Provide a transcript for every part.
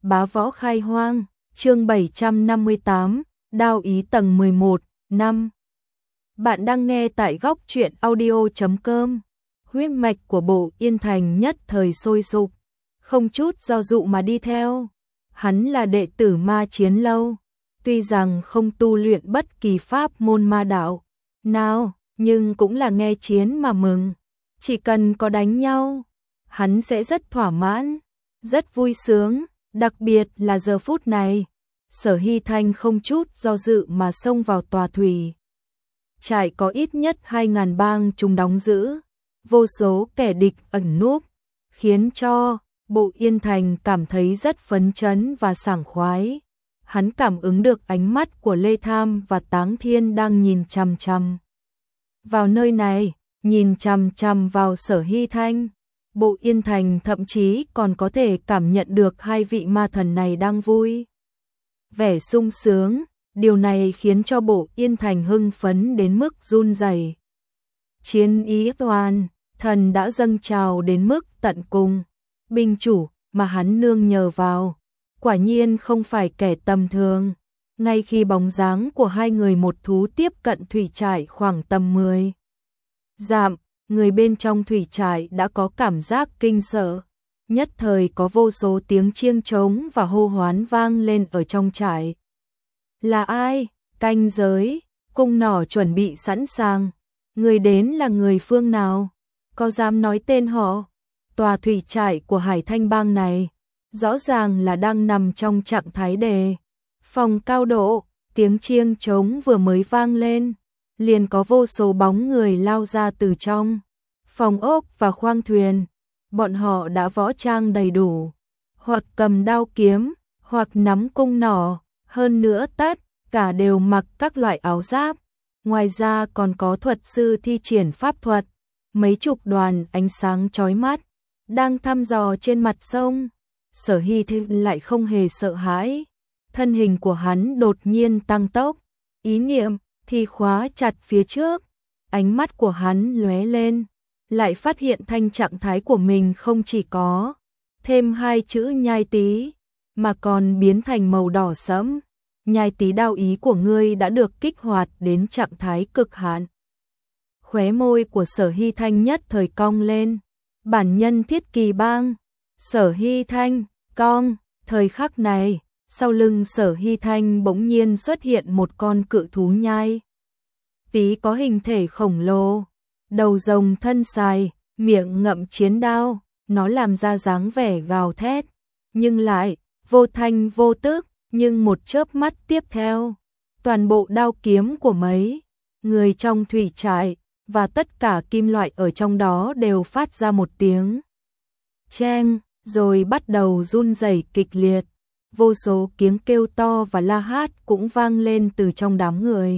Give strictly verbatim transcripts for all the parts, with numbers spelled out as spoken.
Bá võ khai hoang, chương bảy trăm năm mươi tám, đao ý tầng mười một, năm. Bạn đang nghe tại góc truyện audio chấm com. Huyết mạch của Bộ Yên Thành nhất thời sôi sục, không chút do dự mà đi theo. Hắn là đệ tử Ma Chiến Lâu, tuy rằng không tu luyện bất kỳ pháp môn ma đạo nào, nhưng cũng là nghe chiến mà mừng. Chỉ cần có đánh nhau, hắn sẽ rất thỏa mãn, rất vui sướng, đặc biệt là giờ phút này. Sở Hy Thanh không chút do dự mà xông vào tòa thủy trại có ít nhất hai ngàn bang chúng đóng giữ, vô số kẻ địch ẩn núp, khiến cho Bộ Yên Thành cảm thấy rất phấn chấn và sảng khoái. Hắn cảm ứng được ánh mắt của Lê Tham và Táng Thiên đang nhìn chằm chằm vào nơi này, nhìn chằm chằm vào Sở Hy Thanh. Bộ Yên Thành thậm chí còn có thể cảm nhận được hai vị ma thần này đang vui vẻ sung sướng, điều này khiến cho Bộ Yên Thành hưng phấn đến mức run rẩy. Chiến ý toàn thần đã dâng trào đến mức tận cùng. Binh chủ mà hắn nương nhờ vào, quả nhiên không phải kẻ tầm thường. Ngay khi bóng dáng của hai người một thú tiếp cận thủy trại khoảng tầm mười dặm, người bên trong thủy trại đã có cảm giác kinh sợ. Nhất thời có vô số tiếng chiêng trống và hô hoán vang lên ở trong trại. Là ai? Canh giới, cung nỏ chuẩn bị sẵn sàng. Người đến là người phương nào? Có dám nói tên họ? Tòa thủy trại của Hải Thanh bang này rõ ràng là đang nằm trong trạng thái đề phòng cao độ. Tiếng chiêng trống vừa mới vang lên, liền có vô số bóng người lao ra từ trong phòng ốc và khoang thuyền. Bọn họ đã võ trang đầy đủ, hoặc cầm đao kiếm, hoặc nắm cung nỏ, hơn nữa tất cả đều mặc các loại áo giáp. Ngoài ra còn có thuật sư thi triển pháp thuật, mấy chục đoàn ánh sáng chói mắt đang thăm dò trên mặt sông. Sở Hy Thanh lại không hề sợ hãi, thân hình của hắn đột nhiên tăng tốc, ý niệm thì khóa chặt phía trước. Ánh mắt của hắn lóe lên, lại phát hiện thanh trạng thái của mình không chỉ có thêm hai chữ nhai tí, mà còn biến thành màu đỏ sẫm. Nhai tí, đao ý của ngươi đã được kích hoạt đến trạng thái cực hạn. Khóe môi của Sở Hy Thanh nhất thời cong lên. Bản nhân Thiết Kỳ bang, Sở Hy Thanh, cong. Thời khắc này, sau lưng Sở Hy Thanh bỗng nhiên xuất hiện một con cự thú nhai tí có hình thể khổng lồ, đầu rồng thân dài, miệng ngậm chiến đao. Nó làm ra dáng vẻ gào thét, nhưng lại vô thanh vô tức. Nhưng một chớp mắt tiếp theo, toàn bộ đao kiếm của mấy người trong thủy trại và tất cả kim loại ở trong đó đều phát ra một tiếng cheng, rồi bắt đầu run rẩy kịch liệt. Vô số tiếng kêu to và la hét cũng vang lên từ trong đám người.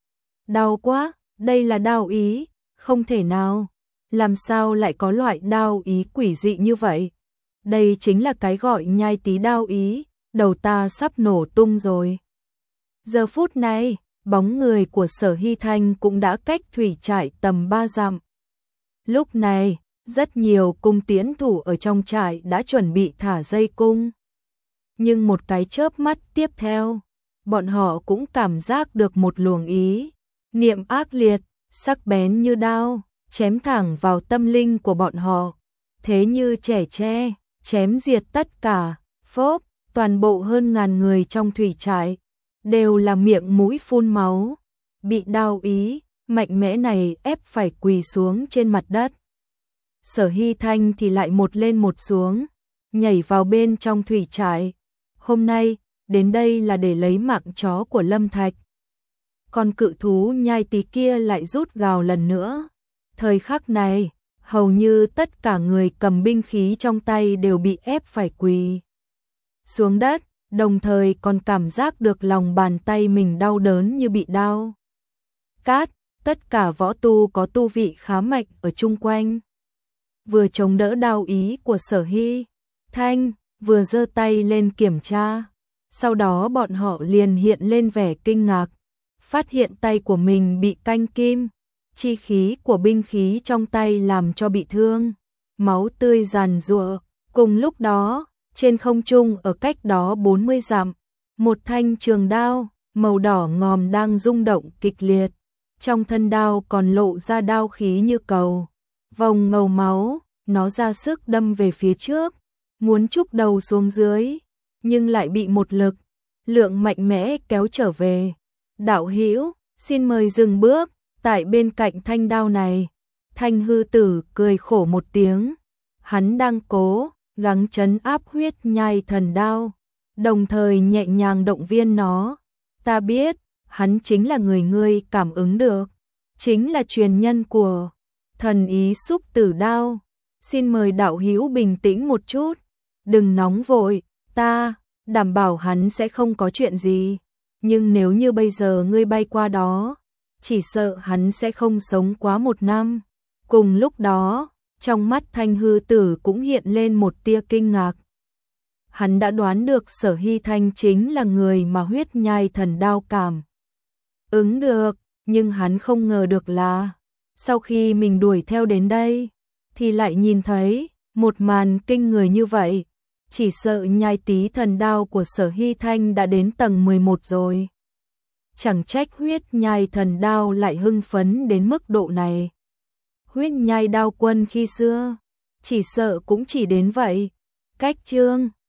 Đau quá, đây là đao ý, không thể nào. Làm sao lại có loại đao ý quỷ dị như vậy? Đây chính là cái gọi nhai tí đao ý, đầu ta sắp nổ tung rồi. Giờ phút này, bóng người của Sở Hy Thanh cũng đã cách thủy trại tầm ba dặm. Lúc này, rất nhiều cung tiễn thủ ở trong trại đã chuẩn bị thả dây cung. Nhưng một cái chớp mắt tiếp theo, bọn họ cũng cảm giác được một luồng ý niệm ác liệt, sắc bén như đao, chém thẳng vào tâm linh của bọn họ. Thế như trẻ tre, chém diệt tất cả. Phốp, toàn bộ hơn ngàn người trong thủy trại đều là miệng mũi phun máu, bị đao ý mạnh mẽ này ép phải quỳ xuống trên mặt đất. Sở Hy Thanh thì lại một lên một xuống, nhảy vào bên trong thủy trại. Hôm nay, đến đây là để lấy mạng chó của Lâm Thạch. Con cự thú nhai tí kia lại rút gào lần nữa. Thời khắc này, hầu như tất cả người cầm binh khí trong tay đều bị ép phải quỳ xuống đất, đồng thời còn cảm giác được lòng bàn tay mình đau đớn như bị đau cát. Tất cả võ tu có tu vị khá mạnh ở chung quanh vừa chống đỡ đao ý của Sở Hy Thanh, vừa giơ tay lên kiểm tra. Sau đó bọn họ liền hiện lên vẻ kinh ngạc, phát hiện tay của mình bị canh kim, chi khí của binh khí trong tay làm cho bị thương, máu tươi giàn giụa. Cùng lúc đó, Trên không trung ở cách đó bốn mươi dặm, một thanh trường đao màu đỏ ngòm đang rung động kịch liệt. Trong thân đao còn lộ ra đao khí như cầu vòng ngầu máu, nó ra sức đâm về phía trước, muốn trúc đầu xuống dưới, nhưng lại bị một lực lượng mạnh mẽ kéo trở về. Đạo hữu, xin mời dừng bước, tại bên cạnh thanh đao này. Thanh hư tử cười khổ một tiếng, hắn đang cố gắng trấn áp huyết nhai thần đao, đồng thời nhẹ nhàng động viên nó. Ta biết, hắn chính là người ngươi cảm ứng được, chính là truyền nhân của thần ý xúc tử đao. Xin mời đạo hữu bình tĩnh một chút, đừng nóng vội, ta đảm bảo hắn sẽ không có chuyện gì. Nhưng nếu như bây giờ ngươi bay qua đó, chỉ sợ hắn sẽ không sống quá một năm. Cùng lúc đó, trong mắt Thanh hư tử cũng hiện lên một tia kinh ngạc. Hắn đã đoán được Sở Hy Thanh chính là người mà huyết nhai thần đao cảm ứng được, nhưng hắn không ngờ được là sau khi mình đuổi theo đến đây thì lại nhìn thấy một màn kinh người như vậy. Chỉ sợ nhai tí thần đao của Sở Hy Thanh đã đến tầng mười một rồi. Chẳng trách huyết nhai thần đao lại hưng phấn đến mức độ này. Huyết nhai đao quân khi xưa chỉ sợ cũng chỉ đến vậy. Cách chương